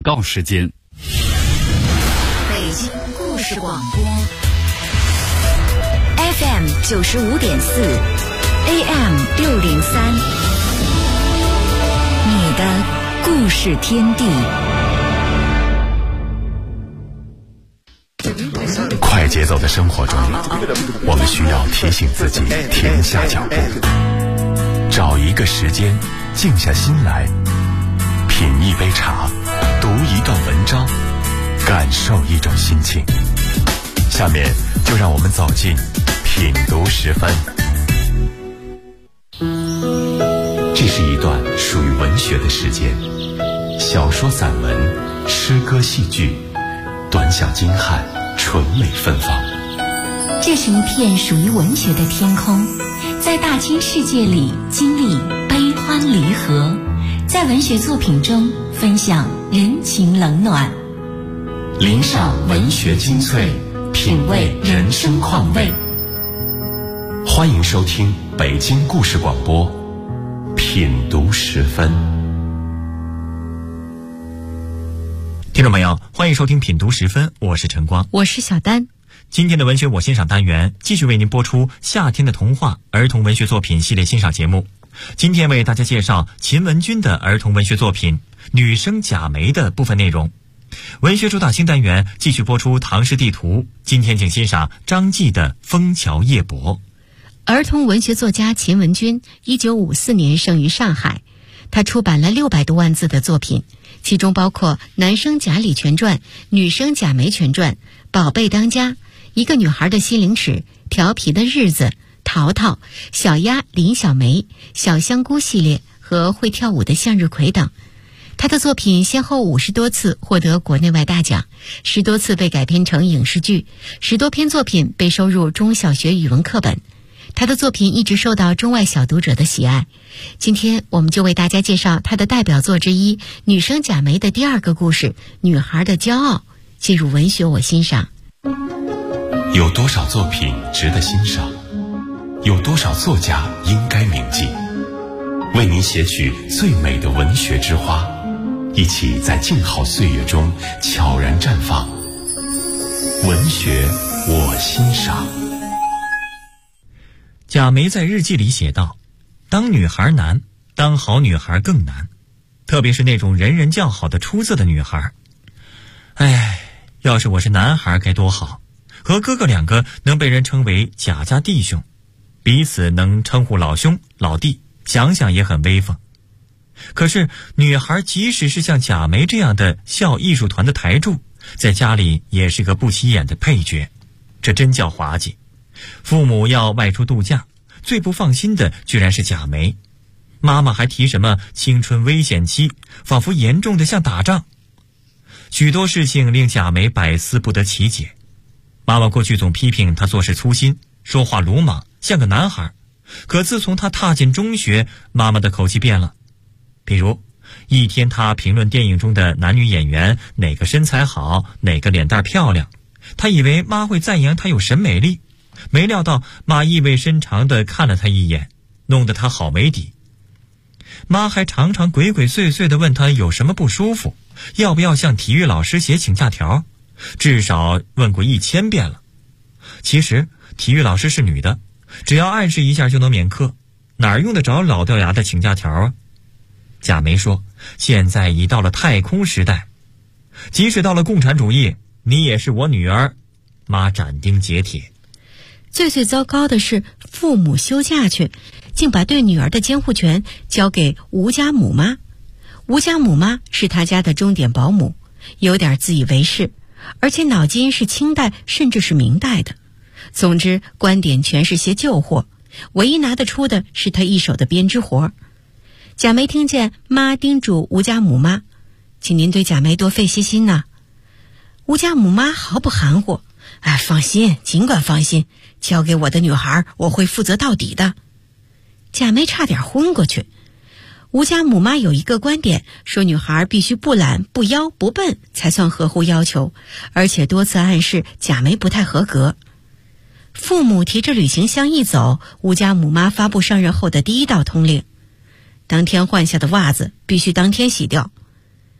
告时间。 北京故事广播 FM 95.4 AM 603，你的故事天地。 快节奏的生活中，我们需要提醒自己停下脚步，找一个时间静下心来，品一杯茶，读一段文章，感受一种心情。下面就让我们走进品读10分。这是一段属于文学的时间，小说、散文、诗歌、戏剧，短小精悍，纯美芬芳。 这是一片属于文学的天空，在大千世界里经历悲欢离合，在文学作品中分享人情冷暖， 聆赏文学精粹，品味人生况味。欢迎收听北京故事广播品读10分。 听众朋友，欢迎收听品读10分，我是陈光， 我是小丹。 今天的文学我欣赏单元继续为您播出夏天的童话儿童文学作品系列欣赏节目。今天为大家介绍秦文君的儿童文学作品《女生贾梅》的部分内容。文学主打新单元继续播出唐诗地图，今天请欣赏张继的《枫桥夜泊》。 儿童文学作家秦文君1954年生于上海，他出版了600多万字的作品，其中包括《男生贾里全传》《女生贾梅全传》《宝贝当家》《一个女孩的心灵史》《调皮的日子》《淘淘》《小鸭林小梅》《小香菇系列》和会跳舞的向日葵等。他的作品先后50多次获得国内外大奖，10多次被改编成影视剧，10多篇作品被收入中小学语文课本。他的作品一直受到中外小读者的喜爱。今天我们就为大家介绍他的代表作之一《女生贾梅》的第2个故事《女孩的骄傲》。进入文学我欣赏。 有多少作品值得欣赏？有多少作家应该铭记？为您写取最美的文学之花，一起在静好岁月中悄然绽放。文学我欣赏。 贾梅在日记里写道：当女孩难，当好女孩更难，特别是那种人人叫好的出色的女孩。哎，要是我是男孩该多好，和哥哥2个能被人称为贾家弟兄，彼此能称呼老兄老弟，想想也很威风。可是女孩即使是像贾梅这样的校艺术团的台柱，在家里也是个不起眼的配角，这真叫滑稽。父母要外出度假，最不放心的居然是贾梅。妈妈还提什么青春危险期，仿佛严重的像打仗。许多事情令贾梅百思不得其解。妈妈过去总批评她做事粗心，说话鲁莽，像个男孩。可自从她踏进中学，妈妈的口气变了。比如一天她评论电影中的男女演员哪个身材好，哪个脸蛋漂亮，她以为妈会赞扬她有审美力，没料到妈意味深长地看了她一眼，弄得她好没底。妈还常常鬼鬼祟祟地问她有什么不舒服，要不要向体育老师写请假条，至少问过1000遍了。其实体育老师是女的，只要暗示一下就能免课，哪用得着老掉牙的请假条啊？贾梅说，现在已到了太空时代，即使到了共产主义，你也是我女儿。妈斩钉截铁。 最糟糕的是，父母休假去，竟把对女儿的监护权交给吴家母妈。吴家母妈是他家的钟点保姆，有点自以为是，而且脑筋是清代甚至是明代的。总之观点全是些旧货，唯一拿得出的是他一手的编织活。贾梅听见妈叮嘱吴家母妈，请您对贾梅多费些心呐。吴家母妈毫不含糊，放心，尽管放心，交给我的女孩，我会负责到底的。贾梅差点昏过去。吴家母妈有一个观点，说女孩必须不懒不妖不笨才算合乎要求，而且多次暗示贾梅不太合格。父母提着旅行箱一走，吴家母妈发布上任后的第1道通令：当天换下的袜子必须当天洗掉。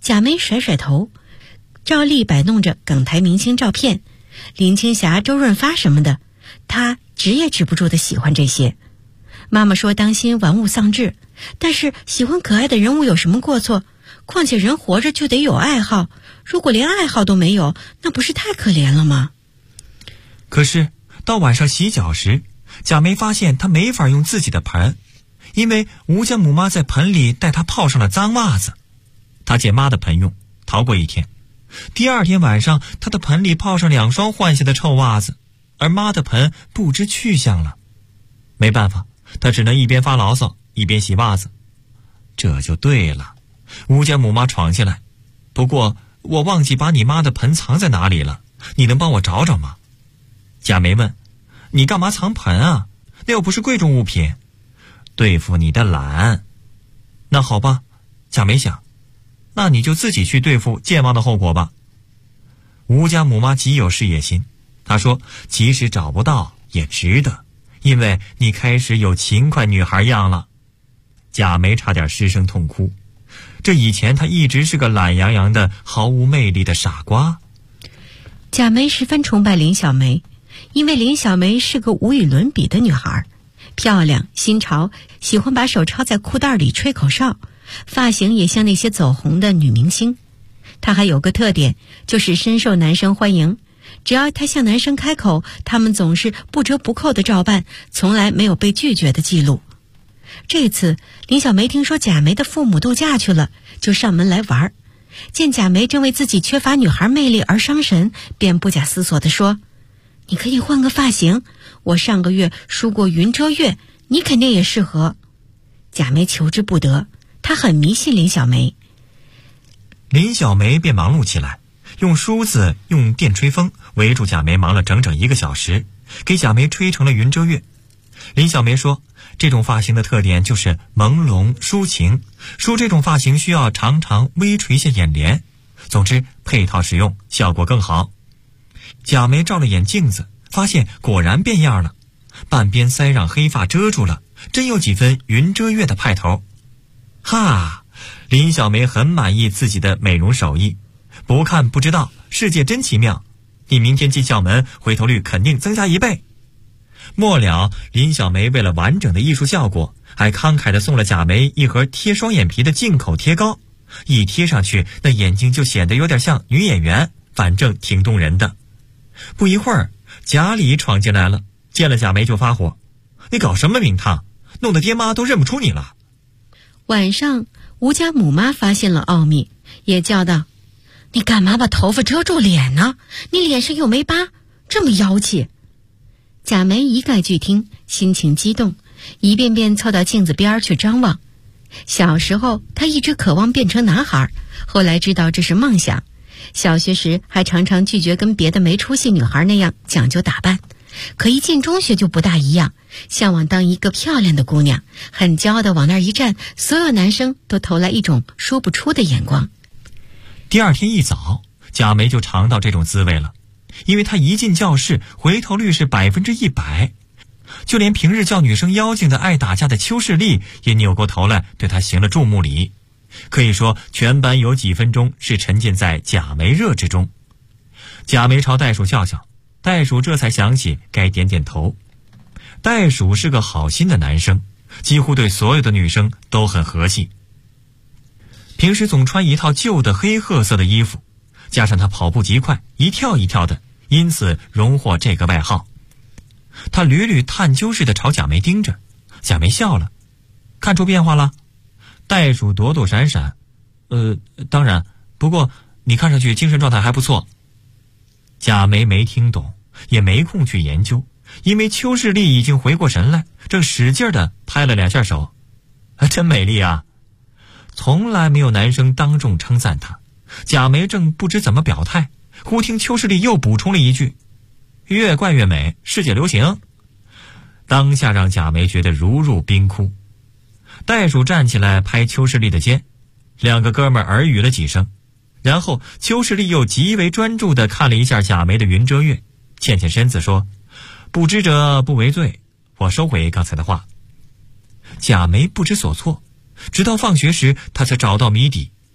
贾梅甩甩头，照例摆弄着港台明星照片，林青霞、周润发什么的，她止也止不住的喜欢这些。妈妈说当心玩物丧志，但是喜欢可爱的人物有什么过错？况且人活着就得有爱好，如果连爱好都没有，那不是太可怜了吗？ 可是到晚上洗脚时，贾梅发现她没法用自己的盆，因为吴家母妈在盆里带她泡上了脏袜子。她借妈的盆用，逃过一天。第二天晚上，她的盆里泡上2双换下的臭袜子，而妈的盆不知去向了。没办法，她只能一边发牢骚一边洗袜子。这就对了，吴家母妈闯进来，不过我忘记把你妈的盆藏在哪里了，你能帮我找找吗？贾梅问，你干嘛藏盆啊？那又不是贵重物品。对付你的懒。那好吧，贾梅想，那你就自己去对付健忘的后果吧。吴家母妈极有事业心，她说即使找不到也值得，因为你开始有勤快女孩样了。贾梅差点失声痛哭，这以前她一直是个懒洋洋的毫无魅力的傻瓜。 贾梅十分崇拜林小梅，因为林小梅是个无与伦比的女孩，漂亮新潮，喜欢把手抄在裤袋里吹口哨，发型也像那些走红的女明星。她还有个特点，就是深受男生欢迎，只要她向男生开口，他们总是不折不扣的照办，从来没有被拒绝的记录。这次林小梅听说贾梅的父母度假去了，就上门来玩，见贾梅正为自己缺乏女孩魅力而伤神，便不假思索地说，你可以换个发型，我上个月梳过云遮月，你肯定也适合。贾梅求之不得，她很迷信林小梅。 林小梅便忙碌起来，用梳子用电吹风围住贾梅忙了整整1个小时，给贾梅吹成了云遮月。林小梅说，这种发型的特点就是朦胧抒情，梳这种发型需要常常微垂下眼帘，总之配套使用效果更好。贾梅照了眼镜子，发现果然变样了，半边腮让黑发遮住了，真有几分云遮月的派头。哈，林小梅很满意自己的美容手艺，不看不知道，世界真奇妙，你明天进校门，回头率肯定增加1倍。末了，林小梅为了完整的艺术效果，还慷慨地送了贾梅一盒贴双眼皮的进口贴膏，一贴上去，那眼睛就显得有点像女演员，反正挺动人的。不一会儿，贾里闯进来了，见了贾梅就发火，你搞什么名堂，弄得爹妈都认不出你了。 晚上，吴家母妈发现了奥秘，也叫道，你干嘛把头发遮住脸呢？你脸上又没疤，这么妖气。贾梅一概拒听，心情激动，一遍遍凑到镜子边去张望。小时候她一直渴望变成男孩，后来知道这是梦想。小学时还常常拒绝跟别的没出息女孩那样讲究打扮，可一进中学就不大一样，向往当一个漂亮的姑娘，很骄傲地往那儿一站，所有男生都投来一种说不出的眼光。 第二天一早，贾梅就尝到这种滋味了，因为她一进教室，回头率是100%，就连平日叫女生妖精的爱打架的邱世丽也扭过头来对她行了注目礼。可以说全班有几分钟是沉浸在贾梅热之中。贾梅朝袋鼠笑笑，袋鼠这才想起该点点头。袋鼠是个好心的男生，几乎对所有的女生都很和气。平时总穿一套旧的黑褐色的衣服，加上他跑步极快，一跳一跳的，因此荣获这个外号。他屡屡探究似的朝贾梅盯着，贾梅笑了，看出变化了？袋鼠躲躲闪闪，当然，不过你看上去精神状态还不错。贾梅没听懂，也没空去研究，因为邱世丽已经回过神来，正使劲地拍了2下手，真美丽啊！从来没有男生当众称赞她。贾梅正不知怎么表态，忽听邱世丽又补充了一句，越怪越美，世界流行。当下让贾梅觉得如入冰窟。袋鼠站起来拍邱世丽的肩，2个哥们儿耳语了几声，然后邱世丽又极为专注地看了一下贾梅的云遮月，欠欠身子说，不知者不为罪，我收回刚才的话。贾梅不知所措，直到放学时她才找到谜底，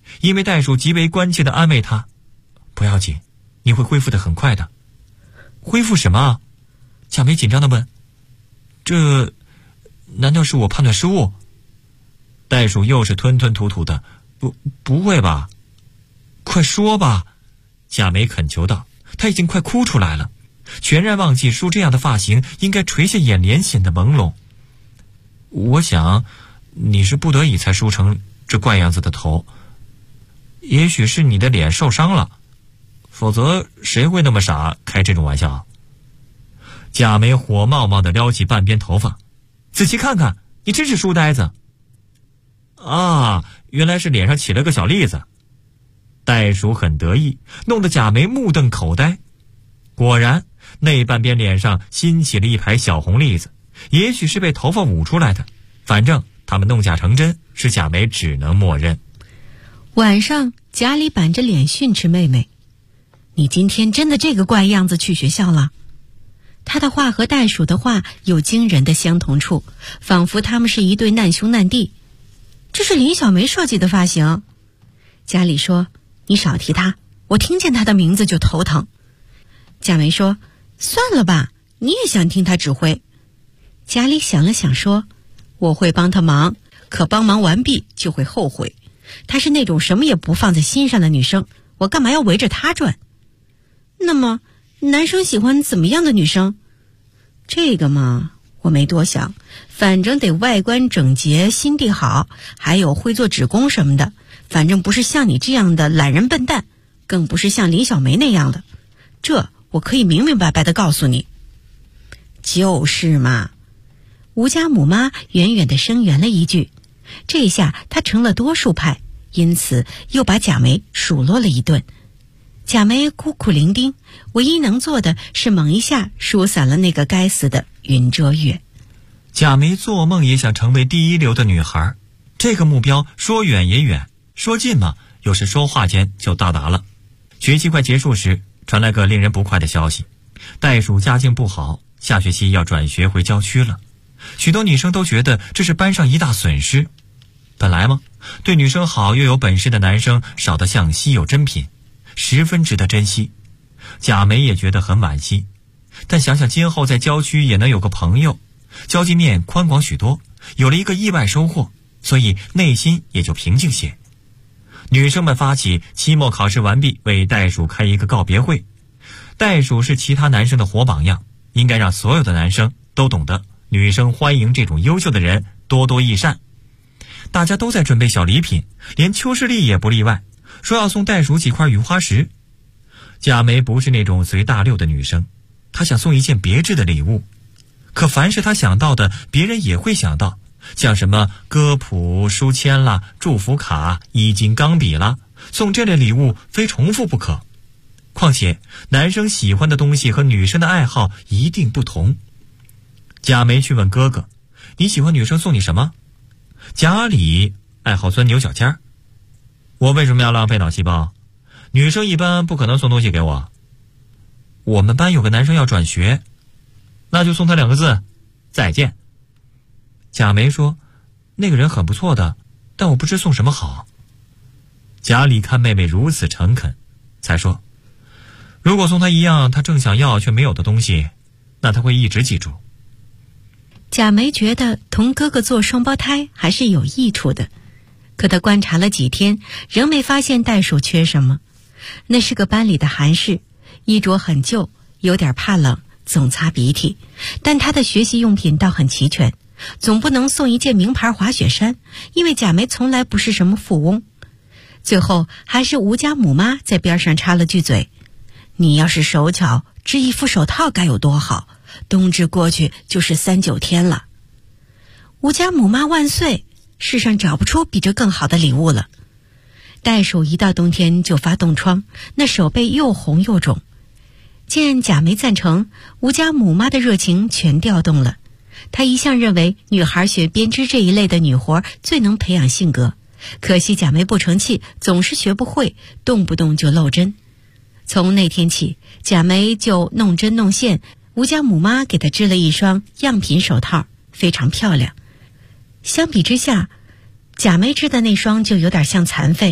因为袋鼠极为关切地安慰他：“不要紧，你会恢复得很快的。”“恢复什么？”贾梅紧张地问。“这难道是我判断失误？”袋鼠又是吞吞吐吐的。不会吧？快说吧！贾梅恳求道，她已经快哭出来了，全然忘记梳这样的发型应该垂下眼帘显得朦胧。“我想你是不得已才梳成这怪样子的头，也许是你的脸受伤了，否则谁会那么傻开这种玩笑？”贾梅火冒冒地撩起半边头发，“仔细看看，你真是书呆子！”“啊，原来是脸上起了个小栗子。”袋鼠很得意，弄得贾梅目瞪口呆。果然，那半边脸上新起了一排小红栗子，也许是被头发捂出来的，反正他们弄假成真，使贾梅只能默认。 晚上，贾里板着脸训斥妹妹：“你今天真的这个怪样子去学校了？”他的话和袋鼠的话有惊人的相同处，仿佛他们是一对难兄难弟。“这是林小梅设计的发型。”贾里说：“你少提她，我听见她的名字就头疼。”贾梅说：“算了吧，你也想听她指挥。”贾里想了想说：“我会帮她忙，可帮忙完毕就会后悔。她是那种什么也不放在心上的女生，我干嘛要围着她转？”“那么男生喜欢怎么样的女生？”“这个嘛，我没多想，反正得外观整洁，心地好，还有会做指工什么的，反正不是像你这样的懒人笨蛋，更不是像林小梅那样的，这我可以明明白白地告诉你。”“就是嘛。”吴家母妈远远地声援了一句，这下她成了多数派，因此又把贾梅数落了一顿。贾梅孤苦伶仃，唯一能做的是猛一下疏散了那个该死的云遮月。 贾梅做梦也想成为第一流的女孩，这个目标说远也远，说近嘛，有时说话间就到达了。学期快结束时，传来个令人不快的消息：袋鼠家境不好，下学期要转学回郊区了。许多女生都觉得这是班上一大损失。本来嘛，对女生好又有本事的男生少得像稀有珍品，十分值得珍惜。贾梅也觉得很惋惜，但想想今后在郊区也能有个朋友，交际面宽广许多，有了一个意外收获，所以内心也就平静些。女生们发起期末考试完毕为袋鼠开一个告别会。袋鼠是其他男生的活榜样，应该让所有的男生都懂得女生欢迎这种优秀的人，多多益善。大家都在准备小礼品，连邱世丽也不例外，说要送袋鼠几块雨花石。贾梅不是那种随大溜的女生，她想送一件别致的礼物，可凡是她想到的，别人也会想到，像什么歌谱、书签啦、祝福卡、衣襟、钢笔啦，送这类礼物非重复不可。况且男生喜欢的东西和女生的爱好一定不同。贾梅去问哥哥：“你喜欢女生送你什么？”贾里爱好钻牛角尖。我为什么要浪费脑细胞？女生一般不可能送东西给我。我们班有个男生要转学，那就送他2个字：再见。贾梅说：“那个人很不错的，但我不知送什么好。”贾里看妹妹如此诚恳，才说：“如果送他一样他正想要却没有的东西，那他会一直记住。” 贾梅觉得同哥哥做双胞胎还是有益处的，可她观察了几天，仍没发现袋鼠缺什么。那是个班里的韩氏，衣着很旧，有点怕冷，总擦鼻涕，但他的学习用品倒很齐全。总不能送一件名牌滑雪衫，因为贾梅从来不是什么富翁。最后还是吴家母妈在边上插了句嘴：“你要是手巧，织一副手套该有多好，冬至过去就是3、9天了。”吴家母妈万岁，世上找不出比这更好的礼物了。袋鼠一到冬天就发冻疮，那手背又红又肿。见贾梅赞成，吴家母妈的热情全调动了。她一向认为女孩学编织这一类的女活最能培养性格，可惜贾梅不成器，总是学不会，动不动就漏针。从那天起，贾梅就弄针弄线，吴家母妈给她织了一双样品手套，非常漂亮。相比之下，贾梅织的那双就有点像残废，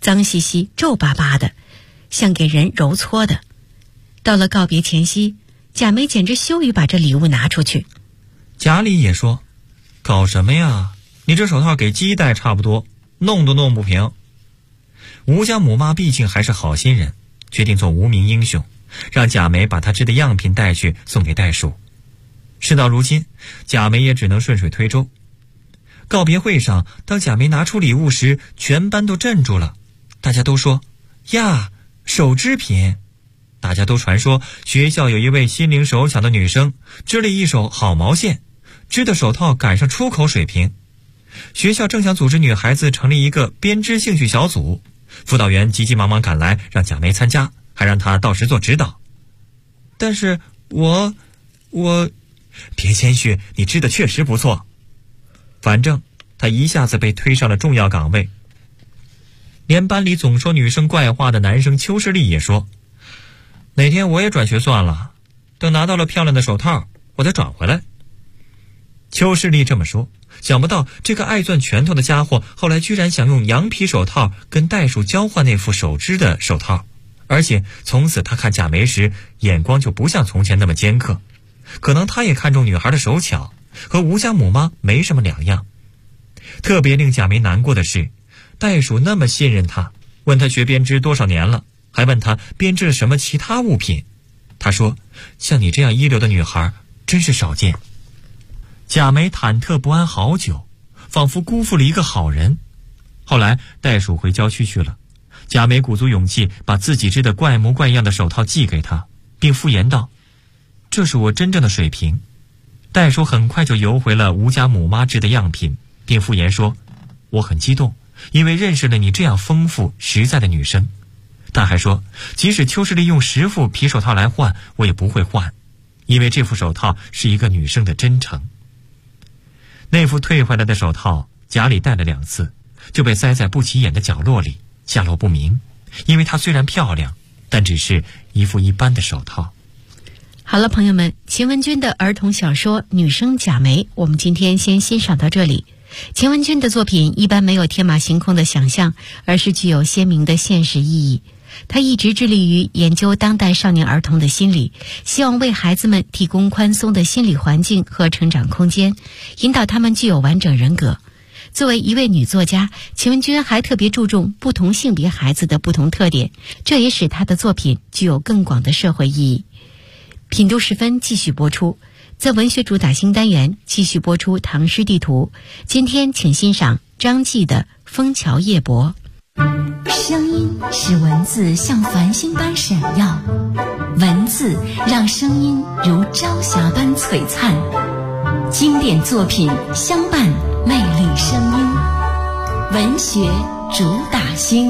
脏兮兮、皱巴巴的，像给人揉搓的。到了告别前夕，贾梅简直羞于把这礼物拿出去。 贾里也说：“搞什么呀？你这手套给鸡戴差不多，弄都弄不平。”吴家母妈毕竟还是好心人，决定做无名英雄，让贾梅把她织的样品带去送给袋鼠。事到如今，贾梅也只能顺水推舟。告别会上，当贾梅拿出礼物时，全班都镇住了。大家都说：“呀，手织品！”大家都传说学校有一位心灵手巧的女生织了一手好毛线，织的手套赶上出口水平。学校正想组织女孩子成立一个编织兴趣小组，辅导员急急忙忙赶来，让贾梅参加，还让她到时做指导。但是我别谦虚，你织的确实不错。反正她一下子被推上了重要岗位。连班里总说女生怪话的男生邱世立也说：“哪天我也转学算了，等拿到了漂亮的手套，我再转回来。”邱世立这么说，想不到这个爱攥拳头的家伙后来居然想用羊皮手套跟袋鼠交换那副手织的手套，而且从此他看贾梅时眼光就不像从前那么尖刻。可能他也看中女孩的手巧，和吴家母妈没什么两样。特别令贾梅难过的是，袋鼠那么信任他，问他学编织多少年了，还问他编织了什么其他物品。他说：“像你这样一流的女孩真是少见。”贾梅忐忑不安好久，仿佛辜负了一个好人。后来袋鼠回郊区去了，贾梅鼓足勇气把自己织的怪模怪样的手套寄给他，并敷衍道：“这是我真正的水平。”袋鼠很快就邮回了吴家母妈织的样品，并敷衍说：“我很激动，因为认识了你这样丰富实在的女生。”他还说，即使邱世立用10副皮手套来换，我也不会换，因为这副手套是一个女生的真诚。那副退回来的手套，贾里戴了2次，就被塞在不起眼的角落里，下落不明。因为它虽然漂亮，但只是一副一般的手套。 好了，朋友们，秦文君的儿童小说《女生贾梅》，我们今天先欣赏到这里。秦文君的作品一般没有天马行空的想象，而是具有鲜明的现实意义。他一直致力于研究当代少年儿童的心理，希望为孩子们提供宽松的心理环境和成长空间，引导他们具有完整人格。作为一位女作家，秦文君还特别注重不同性别孩子的不同特点，这也使她的作品具有更广的社会意义。品读时分继续播出，在文学主打新单元继续播出唐诗地图。今天请欣赏张继的《枫桥夜泊》。 声音使文字像繁星般闪耀，文字让声音如朝霞般璀璨。经典作品相伴魅力声音，文学主打星。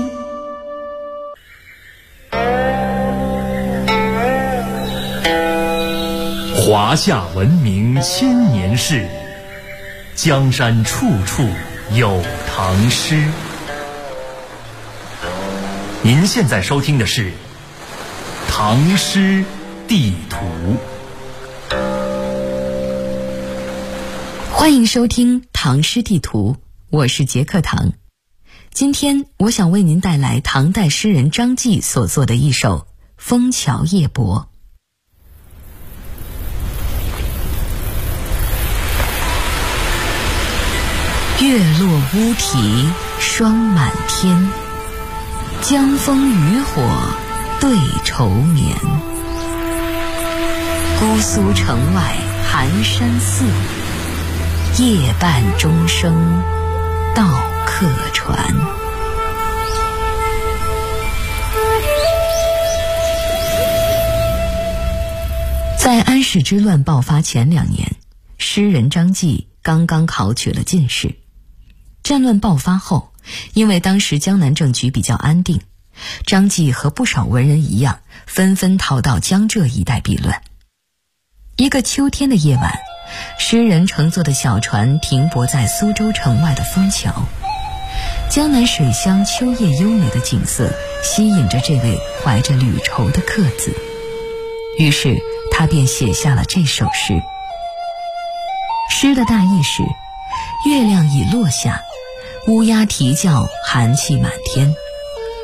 华夏文明千年事，江山处处有唐诗。您现在收听的是《唐诗地图》。 欢迎收听《唐诗地图》，我是杰克唐。今天我想为您带来唐代诗人张继所作的一首《枫桥夜泊》。月落乌啼霜满天，江枫渔火对愁眠。姑苏城外寒山寺，夜半钟声到客船。在安史之乱爆发前2年，诗人张继刚刚考取了进士。战乱爆发后，因为当时江南政局比较安定，张继和不少文人一样，纷纷逃到江浙一带避乱。一个秋天的夜晚，诗人乘坐的小船停泊在苏州城外的枫桥，江南水乡秋夜优美的景色吸引着这位怀着旅愁的客子，于是他便写下了这首诗。诗的大意是：月亮已落下，乌鸦啼叫，寒气满天，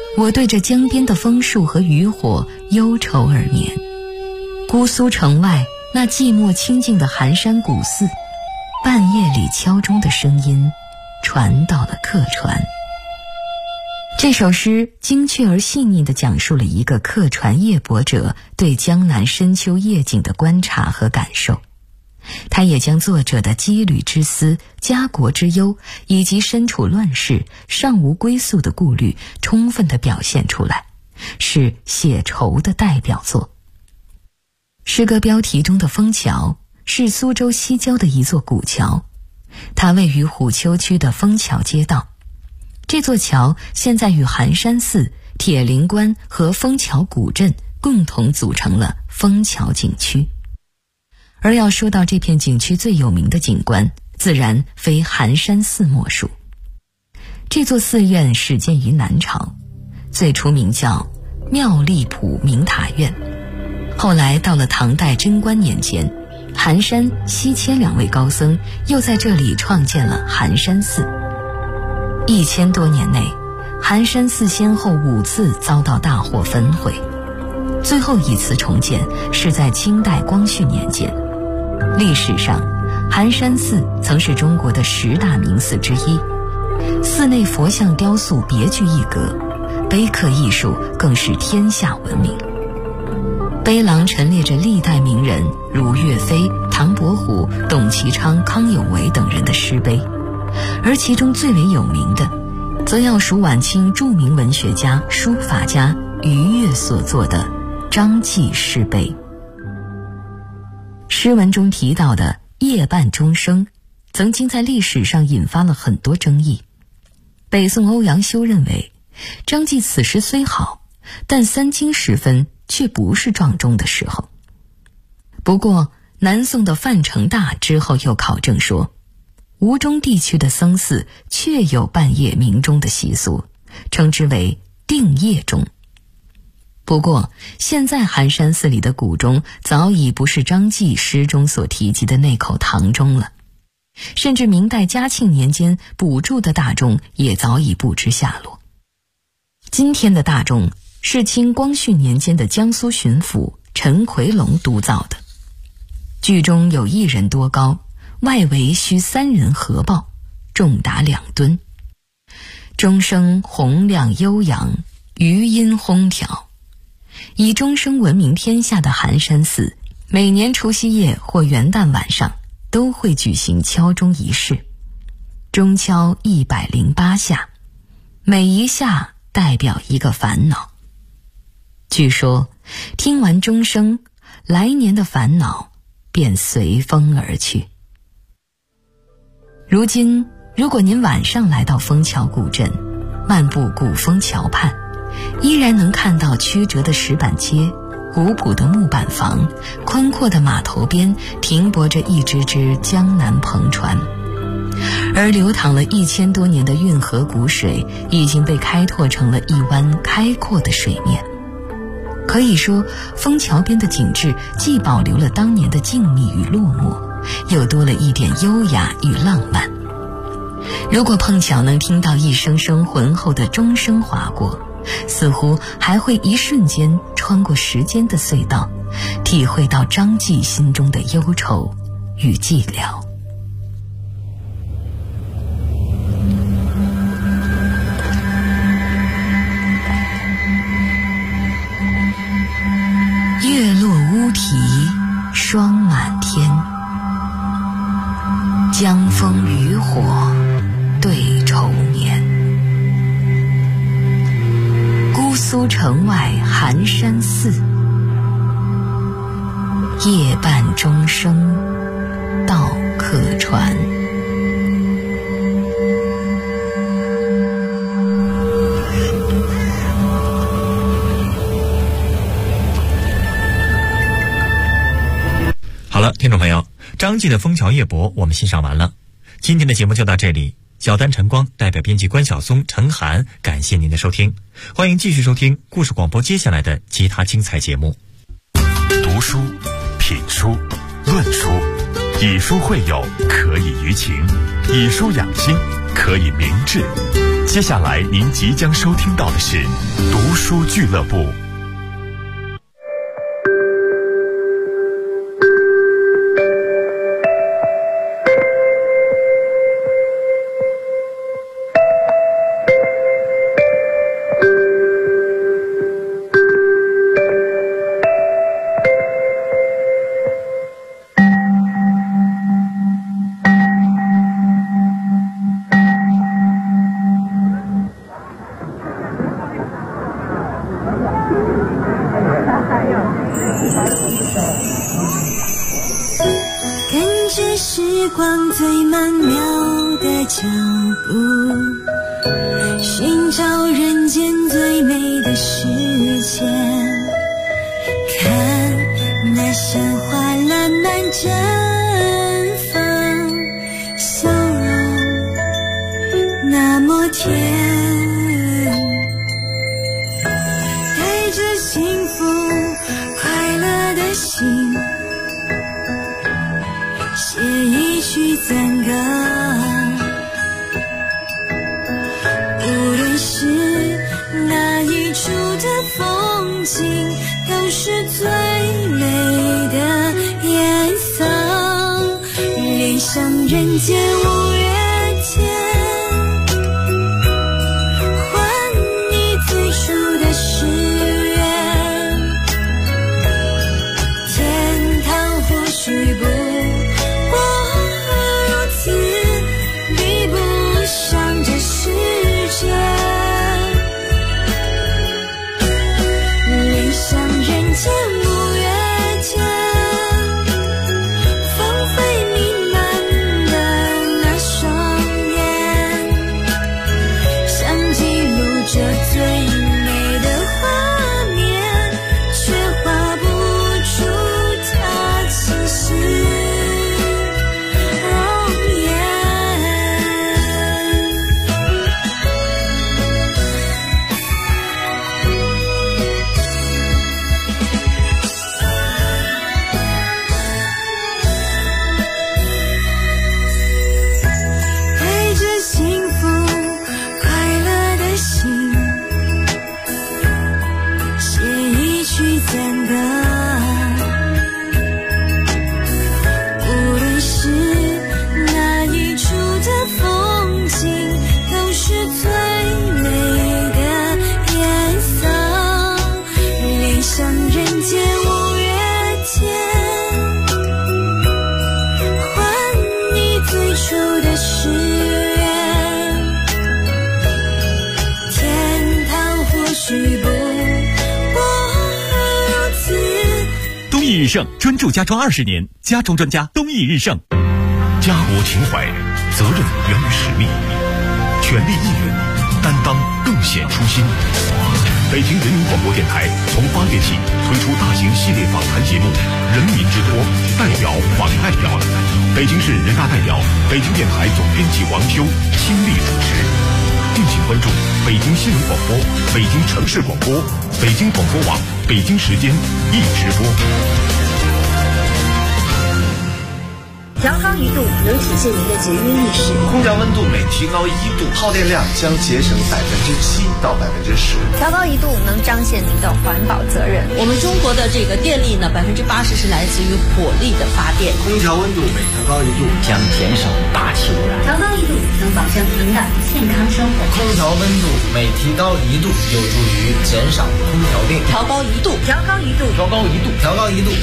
我对着江边的枫树和渔火忧愁而眠。姑苏城外那寂寞清静的寒山古寺，半夜里敲钟的声音传到了客船。这首诗精确而细腻地讲述了一个客船夜泊者对江南深秋夜景的观察和感受。他也将作者的羁旅之思、家国之忧，以及身处乱世尚无归宿的顾虑充分地表现出来，是写愁的代表作。诗歌标题中的枫桥是苏州西郊的一座古桥，它位于虎丘区的枫桥街道。这座桥现在与寒山寺、铁灵关和枫桥古镇共同组成了枫桥景区。而要说到这片景区最有名的景观，自然非寒山寺莫属。这座寺院始建于南朝，最初名叫妙丽圃明塔院，后来到了唐代贞观年间，寒山、西迁两位高僧又在这里创建了寒山寺。1000多年内，寒山寺先后5次遭到大火焚毁，最后一次重建是在清代光绪年间。历史上，寒山寺曾是中国的10大名寺之一，寺内佛像雕塑别具一格，碑刻艺术更是天下闻名。碑廊陈列着历代名人如岳飞、唐伯虎、董其昌、康有为等人的诗碑，而其中最为有名的，则要数晚清著名文学家、书法家于越所作的张继诗碑。诗文中提到的夜半钟声，曾经在历史上引发了很多争议。北宋欧阳修认为，张继此诗虽好，但3更时分却不是撞钟的时候。不过南宋的范成大之后又考证说，吴中地区的僧寺确有半夜鸣钟的习俗，称之为定夜钟。不过现在寒山寺里的古钟早已不是张继诗中所提及的那口唐钟了，甚至明代嘉庆年间补铸的大钟也早已不知下落。今天的大钟是清光绪年间的江苏巡抚陈奎龙督造的，剧中有1人多高，外围需3人合抱，重达2吨。钟声洪亮悠扬，余音轰挑。以钟声闻名天下的寒山寺，每年除夕夜或元旦晚上都会举行敲钟仪式，钟敲108下，每一下代表一个烦恼。据说听完钟声，来年的烦恼便随风而去。如今如果您晚上来到枫桥古镇，漫步古枫桥畔，依然能看到曲折的石板街、古朴的木板房、宽阔的码头边停泊着一只只江南篷船，而流淌了1000多年的运河古水已经被开拓成了一湾开阔的水面。可以说，枫桥边的景致既保留了当年的静谧与落寞，又多了一点优雅与浪漫。如果碰巧能听到一声声浑厚的钟声划过，似乎还会一瞬间穿过时间的隧道，体会到张继心中的忧愁与寂寥。月落乌啼霜满天，江枫渔火对愁眠。姑苏城外寒山寺，夜半钟声到客船。 好了，听众朋友，张继的枫桥夜泊我们欣赏完了，今天的节目就到这里。小丹晨光代表编辑关晓松、陈涵，感谢您的收听，欢迎继续收听故事广播接下来的其他精彩节目。 读书、品书、论书，以书会友，可以娱情；以书养心，可以明志。 接下来您即将收听到的是读书俱乐部。 时光最曼妙的脚步，寻找人间最美的世界，看那鲜花烂漫绽放，笑容那么甜，带着幸福快乐的心，写一曲赞歌，无论是哪一处的风景，都是最美的颜色，恋上人间五月天，还你最初的誓言，天堂或许不日盛专注家装20年，家装专家东义日盛。家国情怀，责任源于使命，全力应援，担当更显初心。北京人民广播电台从8月起推出大型系列访谈节目《人民之托》，代表访代表，北京市人大代表、北京电台总编辑王修倾力主持。敬请关注北京新闻广播、北京城市广播、北京广播网、北京时间一直播。 调高1度能体现您的节约意识。 空调温度每提高1度，耗电量将节省7%到10%。 调高1度能彰显您的环保责任。 我们中国的这个电力呢，80%是来自于火力的发电。 空调温度每调高1度将减少大气污染。 调高1度能保证您的健康生活。 空调温度每提高1度有助于减少空调电。 调高1度， 调高1度， 调高1度，调高1度。